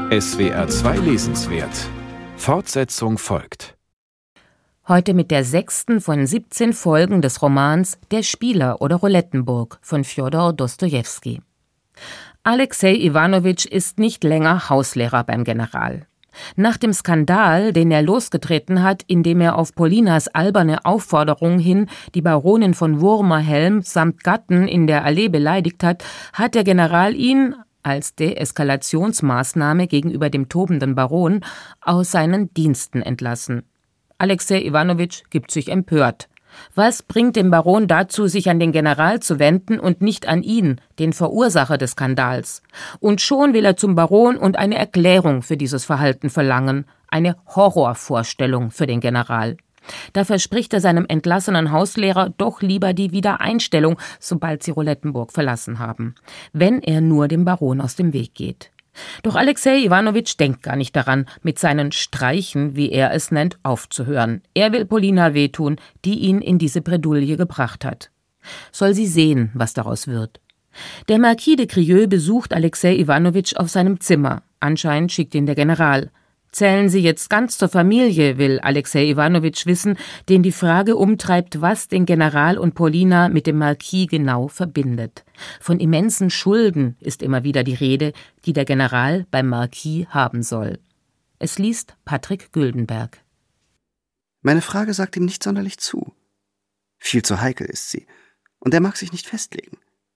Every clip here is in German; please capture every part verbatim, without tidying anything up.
S W R zwei Lesenswert. Fortsetzung folgt. Heute mit der sechsten von siebzehn Folgen des Romans Der Spieler oder Roulettenburg von Fjodor Dostojewski. Alexei Iwanowitsch ist nicht länger Hauslehrer beim General. Nach dem Skandal, den er losgetreten hat, indem er auf Polinas alberne Aufforderung hin die Baronin von Wurmerhelm samt Gatten in der Allee beleidigt hat, hat der General ihn, als Deeskalationsmaßnahme gegenüber dem tobenden Baron, aus seinen Diensten entlassen. Alexei Iwanowitsch gibt sich empört. Was bringt den Baron dazu, sich an den General zu wenden und nicht an ihn, den Verursacher des Skandals? Und schon will er zum Baron und eine Erklärung für dieses Verhalten verlangen, eine Horrorvorstellung für den General. Da verspricht er seinem entlassenen Hauslehrer doch lieber die Wiedereinstellung, sobald sie Roulettenburg verlassen haben, wenn er nur dem Baron aus dem Weg geht. Doch Alexei Iwanowitsch denkt gar nicht daran, mit seinen Streichen, wie er es nennt, aufzuhören. Er will Polina wehtun, die ihn in diese Bredouille gebracht hat. Soll sie sehen, was daraus wird. Der Marquis de Grieux besucht Alexei Iwanowitsch auf seinem Zimmer. Anscheinend schickt ihn der General. Zählen Sie jetzt ganz zur Familie, will Alexei Iwanowitsch wissen, den die Frage umtreibt, was den General und Polina mit dem Marquis genau verbindet. Von immensen Schulden ist immer wieder die Rede, die der General beim Marquis haben soll. Es liest Patrick Güldenberg. Meine Frage sagt ihm nicht sonderlich zu. Viel zu heikel ist sie, und er mag sich nicht festlegen.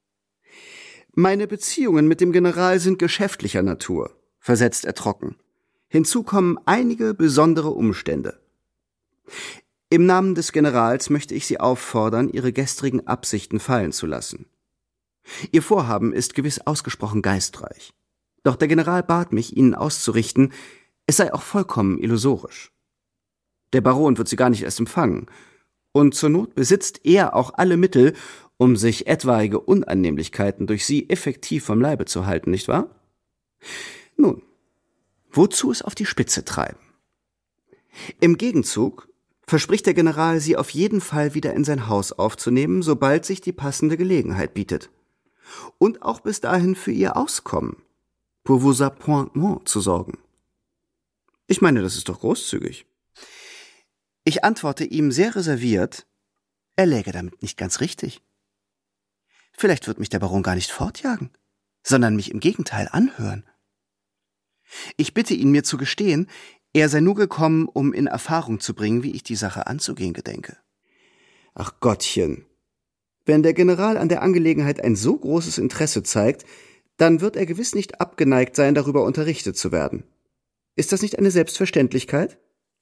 Meine Beziehungen mit dem General sind geschäftlicher Natur, versetzt er trocken. Hinzu kommen einige besondere Umstände. Im Namen des Generals möchte ich Sie auffordern, Ihre gestrigen Absichten fallen zu lassen. Ihr Vorhaben ist gewiss ausgesprochen geistreich. Doch der General bat mich, Ihnen auszurichten, es sei auch vollkommen illusorisch. Der Baron wird Sie gar nicht erst empfangen, und zur Not besitzt er auch alle Mittel, um sich etwaige Unannehmlichkeiten durch Sie effektiv vom Leibe zu halten, nicht wahr? Nun, wozu es auf die Spitze treiben? Im Gegenzug verspricht der General, Sie auf jeden Fall wieder in sein Haus aufzunehmen, sobald sich die passende Gelegenheit bietet. Und auch bis dahin für Ihr Auskommen, pour vos appointements, zu sorgen. Ich meine, das ist doch großzügig. Ich antworte ihm sehr reserviert, er läge damit nicht ganz richtig. Vielleicht wird mich der Baron gar nicht fortjagen, sondern mich im Gegenteil anhören. Ich bitte ihn, mir zu gestehen, er sei nur gekommen, um in Erfahrung zu bringen, wie ich die Sache anzugehen gedenke. Ach Gottchen, wenn der General an der Angelegenheit ein so großes Interesse zeigt, dann wird er gewiss nicht abgeneigt sein, darüber unterrichtet zu werden. Ist das nicht eine Selbstverständlichkeit?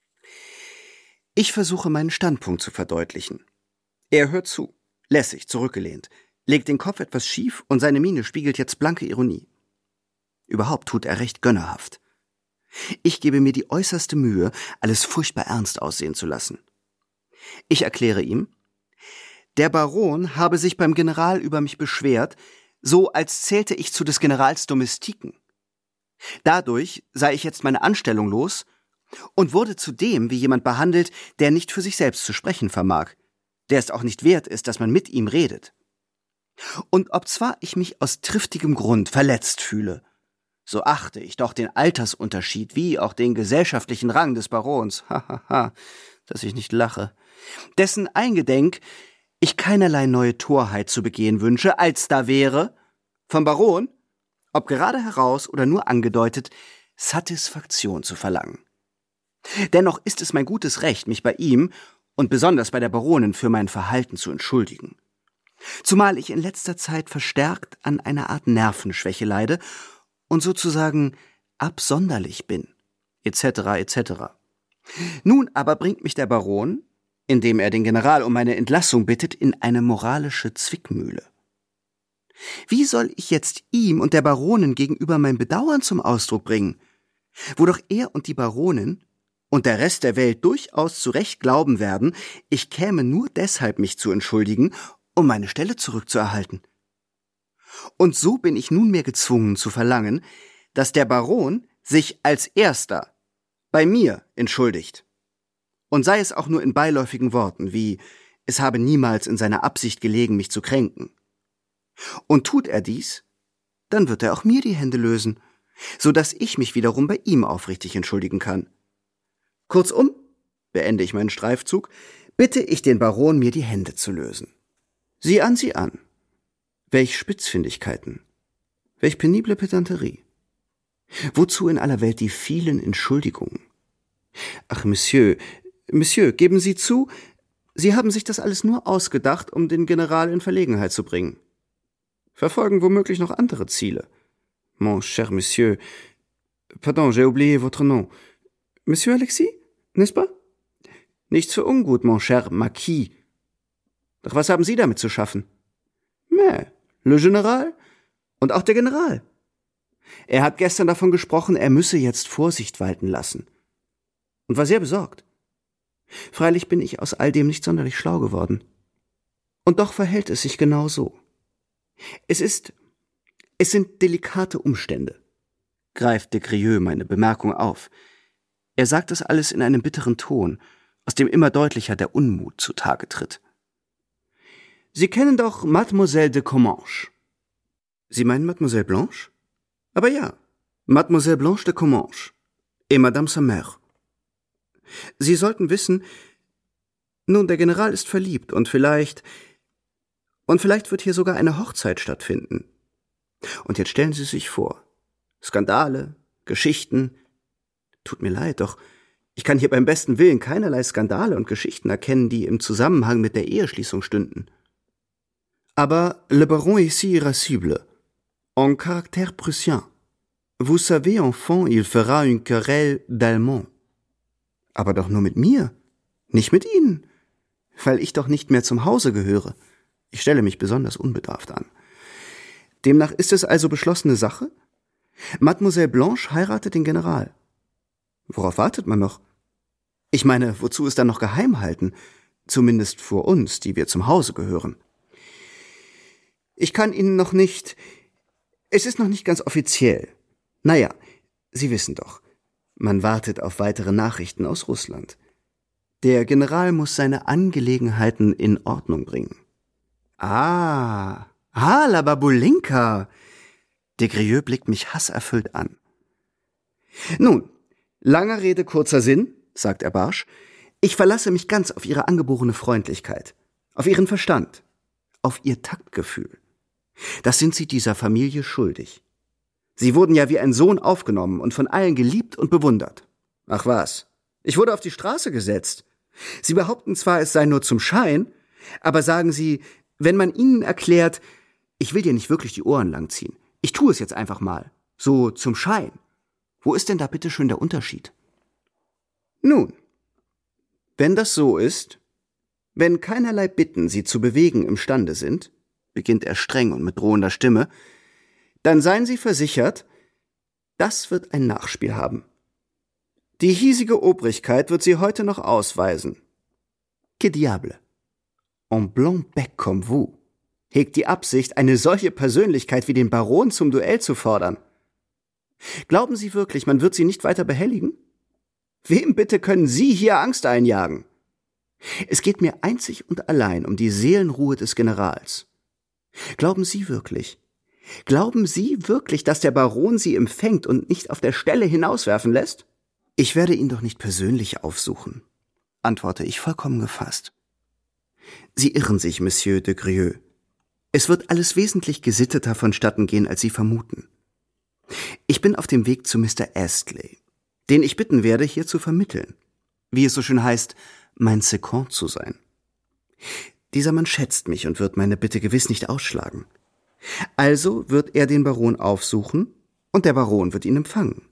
Ich versuche, meinen Standpunkt zu verdeutlichen. Er hört zu, lässig, zurückgelehnt, legt den Kopf etwas schief und seine Miene spiegelt jetzt blanke Ironie. Überhaupt tut er recht gönnerhaft. Ich gebe mir die äußerste Mühe, alles furchtbar ernst aussehen zu lassen. Ich erkläre ihm, der Baron habe sich beim General über mich beschwert, so als zählte ich zu des Generals Domestiken. Dadurch sei ich jetzt meine Anstellung los und wurde zu dem wie jemand behandelt, der nicht für sich selbst zu sprechen vermag, der es auch nicht wert ist, dass man mit ihm redet. Und obzwar ich mich aus triftigem Grund verletzt fühle, so achte ich doch den Altersunterschied wie auch den gesellschaftlichen Rang des Barons, hahaha, ha, ha, dass ich nicht lache, dessen eingedenk ich keinerlei neue Torheit zu begehen wünsche, als da wäre, vom Baron, ob gerade heraus oder nur angedeutet, Satisfaktion zu verlangen. Dennoch ist es mein gutes Recht, mich bei ihm und besonders bei der Baronin für mein Verhalten zu entschuldigen. Zumal ich in letzter Zeit verstärkt an einer Art Nervenschwäche leide und sozusagen absonderlich bin, et cetera et cetera. Nun aber bringt mich der Baron, indem er den General um meine Entlassung bittet, in eine moralische Zwickmühle. Wie soll ich jetzt ihm und der Baronin gegenüber mein Bedauern zum Ausdruck bringen, wo doch er und die Baronin und der Rest der Welt durchaus zu Recht glauben werden, ich käme nur deshalb, mich zu entschuldigen, um meine Stelle zurückzuerhalten? Und so bin ich nunmehr gezwungen zu verlangen, dass der Baron sich als Erster bei mir entschuldigt. Und sei es auch nur in beiläufigen Worten, wie es habe niemals in seiner Absicht gelegen, mich zu kränken. Und tut er dies, dann wird er auch mir die Hände lösen, so dass ich mich wiederum bei ihm aufrichtig entschuldigen kann. Kurzum, beende ich meinen Streifzug, bitte ich den Baron, mir die Hände zu lösen. Sieh an, sieh an. Welch Spitzfindigkeiten. Welch penible Pedanterie. Wozu in aller Welt die vielen Entschuldigungen? Ach, Monsieur, Monsieur, geben Sie zu, Sie haben sich das alles nur ausgedacht, um den General in Verlegenheit zu bringen. Verfolgen womöglich noch andere Ziele. Mon cher Monsieur, pardon, j'ai oublié votre nom. Monsieur Alexis, n'est-ce pas? Nichts für ungut, mon cher Marquis. Doch was haben Sie damit zu schaffen? Mais, le General und auch der General. Er hat gestern davon gesprochen, er müsse jetzt Vorsicht walten lassen. Und war sehr besorgt. Freilich bin ich aus all dem nicht sonderlich schlau geworden. Und doch verhält es sich genau so. Es ist, es sind delikate Umstände, greift de Grieux meine Bemerkung auf. Er sagt das alles in einem bitteren Ton, aus dem immer deutlicher der Unmut zutage tritt. Sie kennen doch Mademoiselle de Comminges. Sie meinen Mademoiselle Blanche? Aber ja, Mademoiselle Blanche de Comminges et Madame sa mère. Sie sollten wissen, nun, der General ist verliebt und vielleicht, und vielleicht wird hier sogar eine Hochzeit stattfinden. Und jetzt stellen Sie sich vor, Skandale, Geschichten, tut mir leid, doch ich kann hier beim besten Willen keinerlei Skandale und Geschichten erkennen, die im Zusammenhang mit der Eheschließung stünden. Aber le baron est si irascible, en caractère prussien. Vous savez, enfant, il fera une querelle d'Allemand. Aber doch nur mit mir, nicht mit Ihnen, weil ich doch nicht mehr zum Hause gehöre. Ich stelle mich besonders unbedarft an. Demnach ist es also beschlossene Sache? Mademoiselle Blanche heiratet den General. Worauf wartet man noch? Ich meine, wozu es dann noch geheim halten? Zumindest vor uns, die wir zum Hause gehören. Ich kann Ihnen noch nicht... Es ist noch nicht ganz offiziell. Naja, Sie wissen doch, man wartet auf weitere Nachrichten aus Russland. Der General muss seine Angelegenheiten in Ordnung bringen. Ah, ah, la Babulinka! De Grieux blickt mich hasserfüllt an. Nun, langer Rede, kurzer Sinn, sagt er barsch, ich verlasse mich ganz auf Ihre angeborene Freundlichkeit, auf Ihren Verstand, auf Ihr Taktgefühl. Das sind Sie dieser Familie schuldig. Sie wurden ja wie ein Sohn aufgenommen und von allen geliebt und bewundert. Ach was, ich wurde auf die Straße gesetzt. Sie behaupten zwar, es sei nur zum Schein, aber sagen Sie, wenn man Ihnen erklärt, ich will dir nicht wirklich die Ohren langziehen, ich tue es jetzt einfach mal, so zum Schein. Wo ist denn da bitte schön der Unterschied? Nun, wenn das so ist, wenn keinerlei Bitten Sie zu bewegen imstande sind, beginnt er streng und mit drohender Stimme, dann seien Sie versichert, das wird ein Nachspiel haben. Die hiesige Obrigkeit wird Sie heute noch ausweisen. Que diable! En blanc bec comme vous hegt die Absicht, eine solche Persönlichkeit wie den Baron zum Duell zu fordern. Glauben Sie wirklich, man wird Sie nicht weiter behelligen? Wem bitte können Sie hier Angst einjagen? Es geht mir einzig und allein um die Seelenruhe des Generals. Glauben Sie wirklich, glauben Sie wirklich, dass der Baron Sie empfängt und nicht auf der Stelle hinauswerfen lässt? Ich werde ihn doch nicht persönlich aufsuchen, antworte ich vollkommen gefasst. Sie irren sich, Monsieur de Grieux. Es wird alles wesentlich gesitteter vonstatten gehen, als Sie vermuten. Ich bin auf dem Weg zu Mister Astley, den ich bitten werde, hier zu vermitteln. Wie es so schön heißt, mein Second zu sein. Dieser Mann schätzt mich und wird meine Bitte gewiss nicht ausschlagen. Also wird er den Baron aufsuchen und der Baron wird ihn empfangen.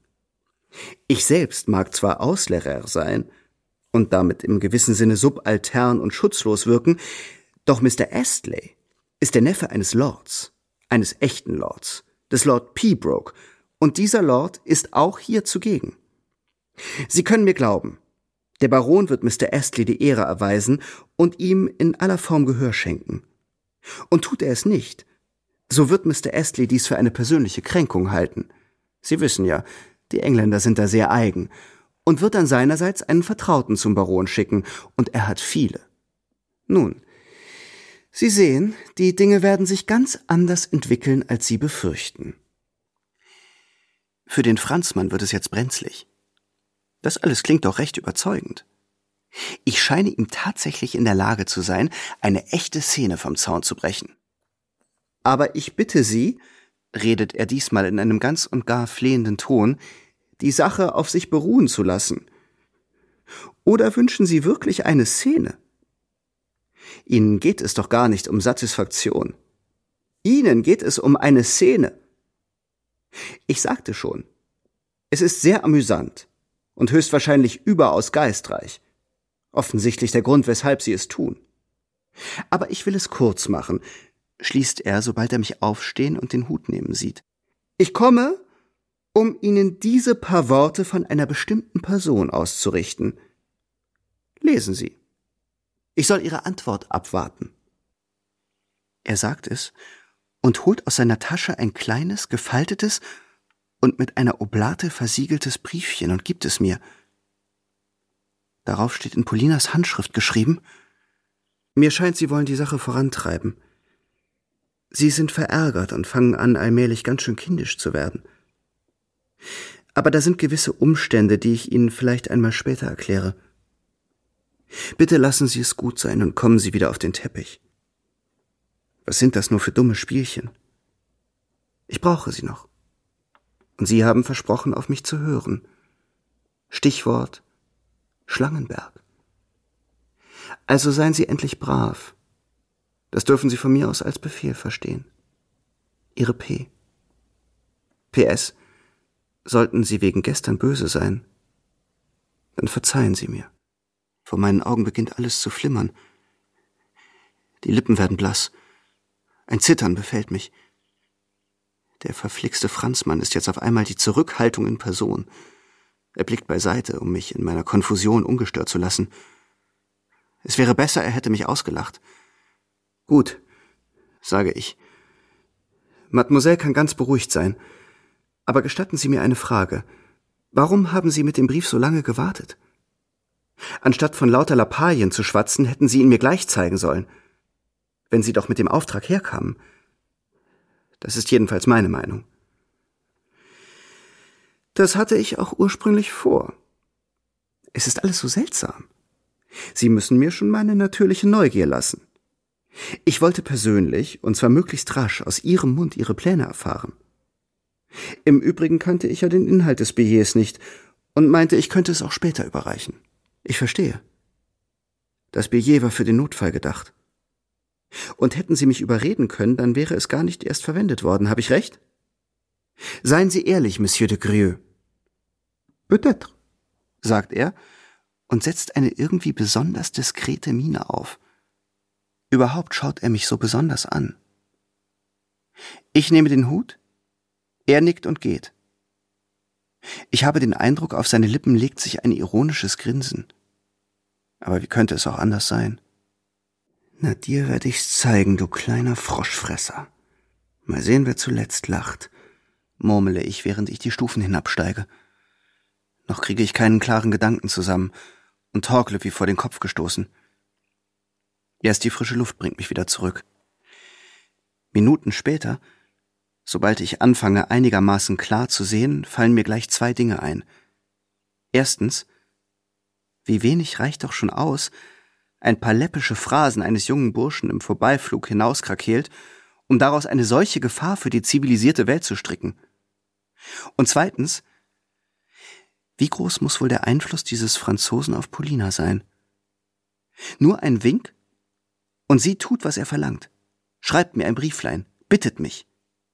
Ich selbst mag zwar Auslehrer sein und damit im gewissen Sinne subaltern und schutzlos wirken, doch Mister Astley ist der Neffe eines Lords, eines echten Lords, des Lord Pembroke, und dieser Lord ist auch hier zugegen. Sie können mir glauben, der Baron wird Mister Astley die Ehre erweisen und ihm in aller Form Gehör schenken. Und tut er es nicht, so wird Mister Astley dies für eine persönliche Kränkung halten. Sie wissen ja, die Engländer sind da sehr eigen, und wird dann seinerseits einen Vertrauten zum Baron schicken, und er hat viele. Nun, Sie sehen, die Dinge werden sich ganz anders entwickeln, als Sie befürchten. Für den Franzmann wird es jetzt brenzlig. Das alles klingt doch recht überzeugend. Ich scheine ihm tatsächlich in der Lage zu sein, eine echte Szene vom Zaun zu brechen. Aber ich bitte Sie, redet er diesmal in einem ganz und gar flehenden Ton, die Sache auf sich beruhen zu lassen. Oder wünschen Sie wirklich eine Szene? Ihnen geht es doch gar nicht um Satisfaktion. Ihnen geht es um eine Szene. Ich sagte schon, es ist sehr amüsant und höchstwahrscheinlich überaus geistreich. Offensichtlich der Grund, weshalb Sie es tun. Aber ich will es kurz machen, schließt er, sobald er mich aufstehen und den Hut nehmen sieht. Ich komme, um Ihnen diese paar Worte von einer bestimmten Person auszurichten. Lesen Sie. Ich soll Ihre Antwort abwarten. Er sagt es und holt aus seiner Tasche ein kleines, gefaltetes und mit einer Oblate versiegeltes Briefchen und gibt es mir. Darauf steht in Paulinas Handschrift geschrieben: Mir scheint, Sie wollen die Sache vorantreiben. Sie sind verärgert und fangen an, allmählich ganz schön kindisch zu werden. Aber da sind gewisse Umstände, die ich Ihnen vielleicht einmal später erkläre. Bitte lassen Sie es gut sein und kommen Sie wieder auf den Teppich. Was sind das nur für dumme Spielchen? Ich brauche Sie noch. Und Sie haben versprochen, auf mich zu hören. Stichwort Schlangenberg. Also seien Sie endlich brav. Das dürfen Sie von mir aus als Befehl verstehen. Ihre P. P S. Sollten Sie wegen gestern böse sein, dann verzeihen Sie mir. Vor meinen Augen beginnt alles zu flimmern. Die Lippen werden blass. Ein Zittern befällt mich. Der verflixte Franzmann ist jetzt auf einmal die Zurückhaltung in Person. Er blickt beiseite, um mich in meiner Konfusion ungestört zu lassen. Es wäre besser, er hätte mich ausgelacht. Gut, sage ich. Mademoiselle kann ganz beruhigt sein. Aber gestatten Sie mir eine Frage. Warum haben Sie mit dem Brief so lange gewartet? Anstatt von lauter Lappalien zu schwatzen, hätten Sie ihn mir gleich zeigen sollen. Wenn Sie doch mit dem Auftrag herkamen. Das ist jedenfalls meine Meinung. Das hatte ich auch ursprünglich vor. Es ist alles so seltsam. Sie müssen mir schon meine natürliche Neugier lassen. Ich wollte persönlich, und zwar möglichst rasch, aus Ihrem Mund Ihre Pläne erfahren. Im Übrigen kannte ich ja den Inhalt des Billets nicht und meinte, ich könnte es auch später überreichen. Ich verstehe. Das Billet war für den Notfall gedacht. Und hätten Sie mich überreden können, dann wäre es gar nicht erst verwendet worden. Habe ich recht? Seien Sie ehrlich, Monsieur de Grieux. Peut-être, sagt er und setzt eine irgendwie besonders diskrete Miene auf. Überhaupt schaut er mich so besonders an. Ich nehme den Hut, er nickt und geht. Ich habe den Eindruck, auf seine Lippen legt sich ein ironisches Grinsen. Aber wie könnte es auch anders sein? Na, dir werde ich's zeigen, du kleiner Froschfresser. Mal sehen, wer zuletzt lacht, murmele ich, während ich die Stufen hinabsteige. Noch kriege ich keinen klaren Gedanken zusammen und torkle wie vor den Kopf gestoßen. Erst die frische Luft bringt mich wieder zurück. Minuten später, sobald ich anfange, einigermaßen klar zu sehen, fallen mir gleich zwei Dinge ein. Erstens, wie wenig reicht doch schon aus, ein paar läppische Phrasen eines jungen Burschen im Vorbeiflug hinauskrakeelt, um daraus eine solche Gefahr für die zivilisierte Welt zu stricken. Und zweitens, wie groß muss wohl der Einfluss dieses Franzosen auf Paulina sein? Nur ein Wink, und sie tut, was er verlangt. Schreibt mir ein Brieflein, bittet mich.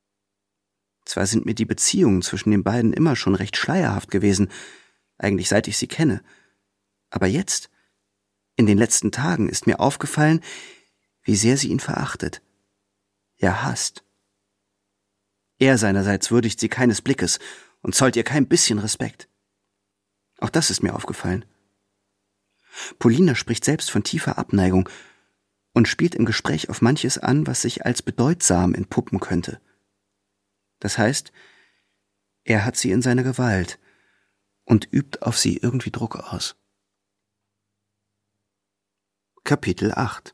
Zwar sind mir die Beziehungen zwischen den beiden immer schon recht schleierhaft gewesen, eigentlich seit ich sie kenne, aber jetzt, in den letzten Tagen, ist mir aufgefallen, wie sehr sie ihn verachtet. Ja, hasst. Er seinerseits würdigt sie keines Blickes und zollt ihr kein bisschen Respekt. Auch das ist mir aufgefallen. Paulina spricht selbst von tiefer Abneigung und spielt im Gespräch auf manches an, was sich als bedeutsam entpuppen könnte. Das heißt, er hat sie in seiner Gewalt und übt auf sie irgendwie Druck aus. Kapitel acht.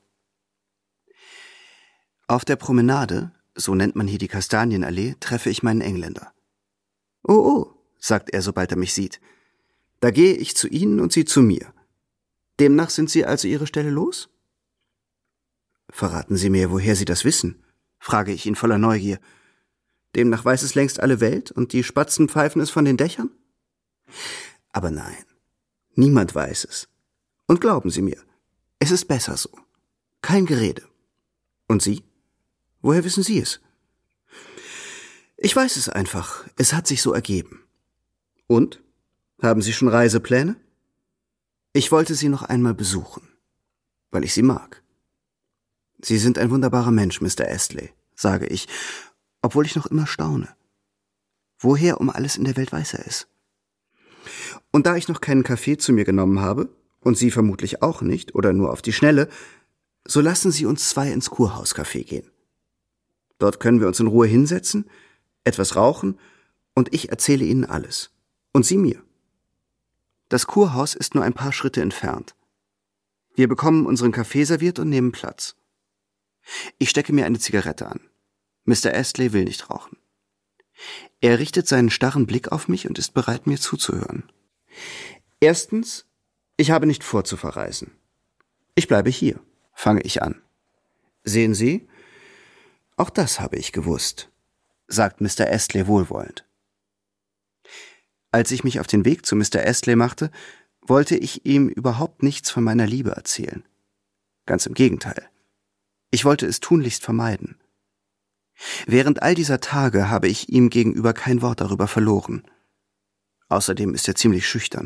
Auf der Promenade, so nennt man hier die Kastanienallee, treffe ich meinen Engländer. Oh, oh, sagt er, sobald er mich sieht. Da gehe ich zu Ihnen und Sie zu mir. Demnach sind Sie also Ihre Stelle los? Verraten Sie mir, woher Sie das wissen, frage ich ihn voller Neugier. Demnach weiß es längst alle Welt und die Spatzen pfeifen es von den Dächern? Aber nein, niemand weiß es. Und glauben Sie mir, es ist besser so. Kein Gerede. Und Sie? Woher wissen Sie es? Ich weiß es einfach. Es hat sich so ergeben. Und? Haben Sie schon Reisepläne? Ich wollte Sie noch einmal besuchen, weil ich Sie mag. Sie sind ein wunderbarer Mensch, Mister Astley, sage ich, obwohl ich noch immer staune. Woher um alles in der Welt weiß er es? Und da ich noch keinen Kaffee zu mir genommen habe, und Sie vermutlich auch nicht, oder nur auf die Schnelle, so lassen Sie uns zwei ins Kurhauscafé gehen. Dort können wir uns in Ruhe hinsetzen, etwas rauchen, und ich erzähle Ihnen alles. Und Sie mir. Das Kurhaus ist nur ein paar Schritte entfernt. Wir bekommen unseren Kaffee serviert und nehmen Platz. Ich stecke mir eine Zigarette an. Mister Astley will nicht rauchen. Er richtet seinen starren Blick auf mich und ist bereit, mir zuzuhören. Erstens, ich habe nicht vor zu verreisen. Ich bleibe hier, fange ich an. Sehen Sie? Auch das habe ich gewusst, sagt Mister Astley wohlwollend. Als ich mich auf den Weg zu Mister Astley machte, wollte ich ihm überhaupt nichts von meiner Liebe erzählen. Ganz im Gegenteil. Ich wollte es tunlichst vermeiden. Während all dieser Tage habe ich ihm gegenüber kein Wort darüber verloren. Außerdem ist er ziemlich schüchtern.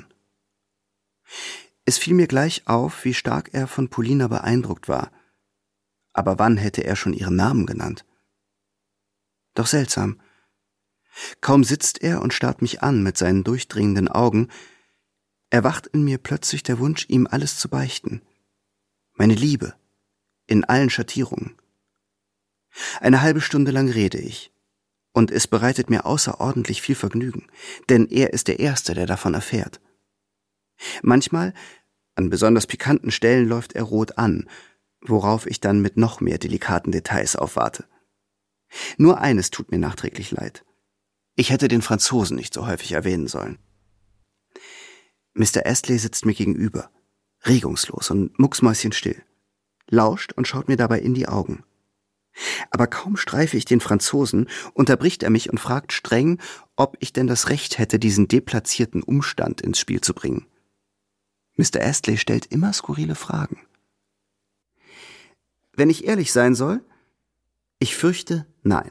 Es fiel mir gleich auf, wie stark er von Polina beeindruckt war. Aber wann hätte er schon ihren Namen genannt? Doch seltsam. Kaum sitzt er und starrt mich an mit seinen durchdringenden Augen, erwacht in mir plötzlich der Wunsch, ihm alles zu beichten. Meine Liebe, in allen Schattierungen. Eine halbe Stunde lang rede ich, und es bereitet mir außerordentlich viel Vergnügen, denn er ist der Erste, der davon erfährt. Manchmal, an besonders pikanten Stellen, läuft er rot an, worauf ich dann mit noch mehr delikaten Details aufwarte. Nur eines tut mir nachträglich leid. Ich hätte den Franzosen nicht so häufig erwähnen sollen. Mister Astley sitzt mir gegenüber, regungslos und mucksmäuschenstill, lauscht und schaut mir dabei in die Augen. Aber kaum streife ich den Franzosen, unterbricht er mich und fragt streng, ob ich denn das Recht hätte, diesen deplatzierten Umstand ins Spiel zu bringen. Mister Astley stellt immer skurrile Fragen. Wenn ich ehrlich sein soll, ich fürchte, nein.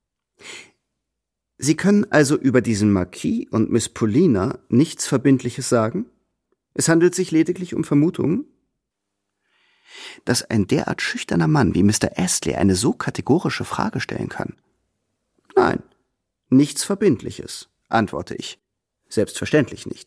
Sie können also über diesen Marquis und Miss Polina nichts Verbindliches sagen? Es handelt sich lediglich um Vermutungen? Dass ein derart schüchterner Mann wie Mister Astley eine so kategorische Frage stellen kann? Nein, nichts Verbindliches, antworte ich. Selbstverständlich nicht.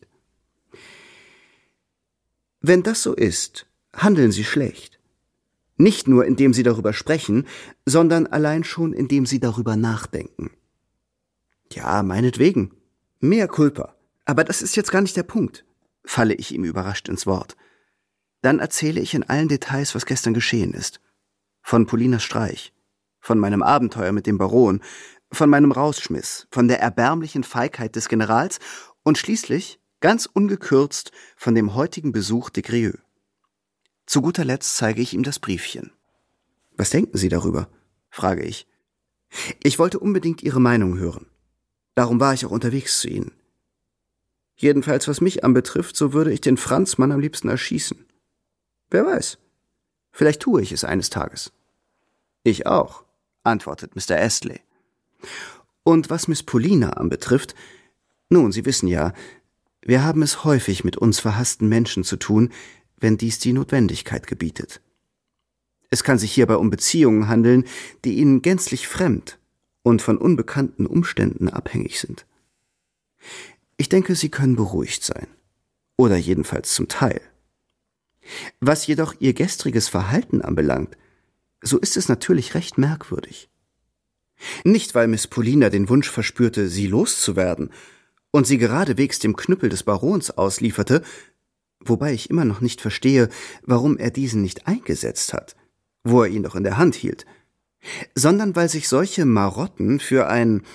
Wenn das so ist, handeln Sie schlecht. Nicht nur, indem Sie darüber sprechen, sondern allein schon, indem Sie darüber nachdenken. Ja, meinetwegen. Mehr Culpa. Aber das ist jetzt gar nicht der Punkt, falle ich ihm überrascht ins Wort. Dann erzähle ich in allen Details, was gestern geschehen ist. Von Polinas Streich, von meinem Abenteuer mit dem Baron, von meinem Rausschmiss, von der erbärmlichen Feigheit des Generals und schließlich, ganz ungekürzt, von dem heutigen Besuch de Grieux. Zu guter Letzt zeige ich ihm das Briefchen. Was denken Sie darüber? Frage ich. Ich wollte unbedingt Ihre Meinung hören. Darum war ich auch unterwegs zu Ihnen. Jedenfalls, was mich anbetrifft, so würde ich den Franzmann am liebsten erschießen. Wer weiß, vielleicht tue ich es eines Tages. Ich auch, antwortet Mister Astley. Und was Miss Polina anbetrifft, nun, Sie wissen ja, wir haben es häufig mit uns verhassten Menschen zu tun, wenn dies die Notwendigkeit gebietet. Es kann sich hierbei um Beziehungen handeln, die Ihnen gänzlich fremd und von unbekannten Umständen abhängig sind. Ich denke, Sie können beruhigt sein. Oder jedenfalls zum Teil. Was jedoch Ihr gestriges Verhalten anbelangt, so ist es natürlich recht merkwürdig. Nicht, weil Miss Polina den Wunsch verspürte, Sie loszuwerden und sie geradewegs dem Knüppel des Barons auslieferte, wobei ich immer noch nicht verstehe, warum er diesen nicht eingesetzt hat, wo er ihn doch in der Hand hielt, sondern weil sich solche Marotten für ein,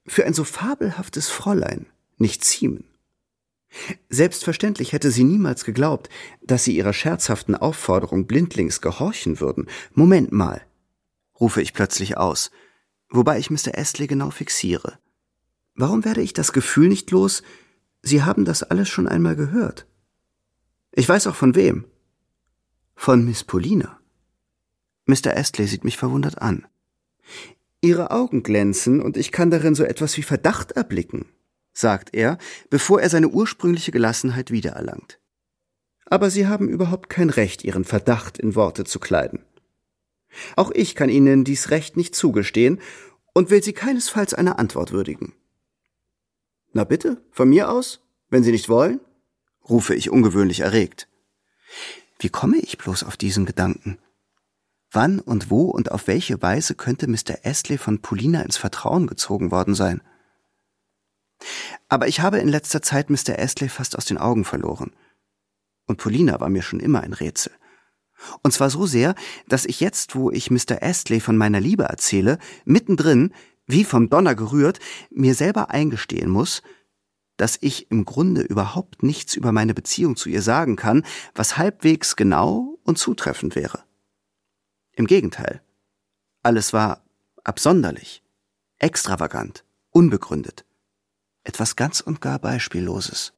für ein so fabelhaftes Fräulein nicht ziemen. Selbstverständlich hätte sie niemals geglaubt, dass sie ihrer scherzhaften Aufforderung blindlings gehorchen würden. Moment mal, rufe ich plötzlich aus, wobei ich Mister Astley genau fixiere. Warum werde ich das Gefühl nicht los, Sie haben das alles schon einmal gehört? Ich weiß auch von wem. Von Miss Paulina. Mister Astley sieht mich verwundert an. Ihre Augen glänzen, und ich kann darin so etwas wie Verdacht erblicken, sagt er, bevor er seine ursprüngliche Gelassenheit wiedererlangt. Aber Sie haben überhaupt kein Recht, Ihren Verdacht in Worte zu kleiden. Auch ich kann Ihnen dies Recht nicht zugestehen und will Sie keinesfalls einer Antwort würdigen. Na bitte, von mir aus, wenn Sie nicht wollen, rufe ich ungewöhnlich erregt. Wie komme ich bloß auf diesen Gedanken? Wann und wo und auf welche Weise könnte Mister Astley von Paulina ins Vertrauen gezogen worden sein? Aber ich habe in letzter Zeit Mister Astley fast aus den Augen verloren. Und Paulina war mir schon immer ein Rätsel. Und zwar so sehr, dass ich jetzt, wo ich Mister Astley von meiner Liebe erzähle, mittendrin, wie vom Donner gerührt, mir selber eingestehen muss, dass ich im Grunde überhaupt nichts über meine Beziehung zu ihr sagen kann, was halbwegs genau und zutreffend wäre. Im Gegenteil, alles war absonderlich, extravagant, unbegründet, etwas ganz und gar Beispielloses.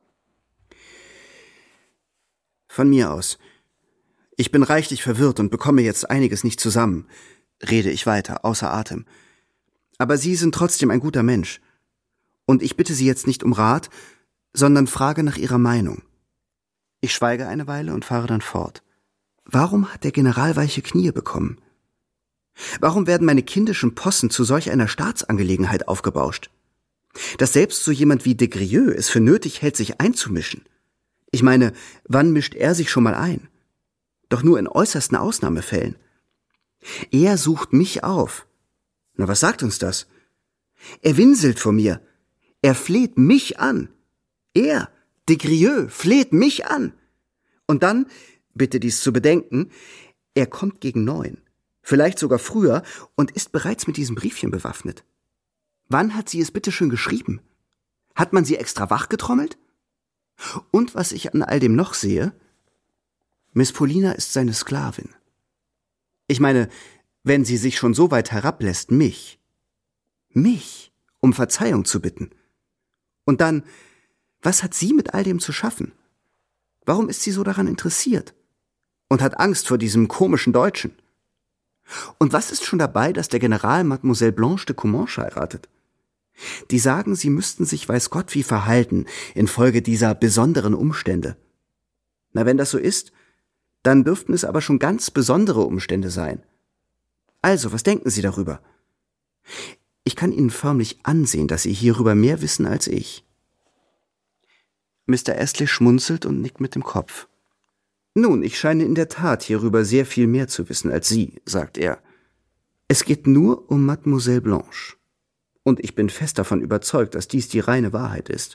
Von mir aus. Ich bin reichlich verwirrt und bekomme jetzt einiges nicht zusammen, rede ich weiter, außer Atem. Aber Sie sind trotzdem ein guter Mensch. Und ich bitte Sie jetzt nicht um Rat, sondern frage nach Ihrer Meinung. Ich schweige eine Weile und fahre dann fort. Warum hat der General weiche Knie bekommen? Warum werden meine kindischen Possen zu solch einer Staatsangelegenheit aufgebauscht? Dass selbst so jemand wie de Grieux es für nötig hält, sich einzumischen. Ich meine, wann mischt er sich schon mal ein? Doch nur in äußersten Ausnahmefällen. Er sucht mich auf. Na, was sagt uns das? Er winselt vor mir. Er fleht mich an. Er, de Grieux, fleht mich an. Und dann, bitte dies zu bedenken, er kommt gegen neun, vielleicht sogar früher, und ist bereits mit diesem Briefchen bewaffnet. Wann hat sie es bitte schön geschrieben? Hat man sie extra wach getrommelt? Und was ich an all dem noch sehe, Miss Paulina ist seine Sklavin. Ich meine, wenn sie sich schon so weit herablässt, mich, mich, um Verzeihung zu bitten. Und dann, was hat sie mit all dem zu schaffen? Warum ist sie so daran interessiert? Und hat Angst vor diesem komischen Deutschen? Und was ist schon dabei, dass der General Mademoiselle Blanche de Comminges heiratet? Die sagen, sie müssten sich weiß Gott wie verhalten, infolge dieser besonderen Umstände. Na, wenn das so ist, dann dürften es aber schon ganz besondere Umstände sein. Also, was denken Sie darüber? Ich kann Ihnen förmlich ansehen, dass Sie hierüber mehr wissen als ich. Mister Astley schmunzelt und nickt mit dem Kopf. Nun, ich scheine in der Tat hierüber sehr viel mehr zu wissen als Sie, sagt er. Es geht nur um Mademoiselle Blanche. Und ich bin fest davon überzeugt, dass dies die reine Wahrheit ist.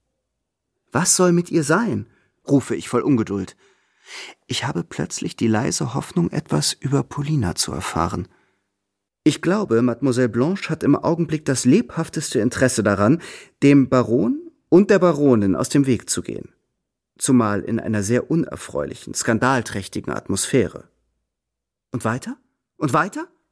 Was soll mit ihr sein? Rufe ich voll Ungeduld. Ich habe plötzlich die leise Hoffnung, etwas über Paulina zu erfahren. Ich glaube, Mademoiselle Blanche hat im Augenblick das lebhafteste Interesse daran, dem Baron und der Baronin aus dem Weg zu gehen. Zumal in einer sehr unerfreulichen, skandalträchtigen Atmosphäre. Und weiter? Und weiter?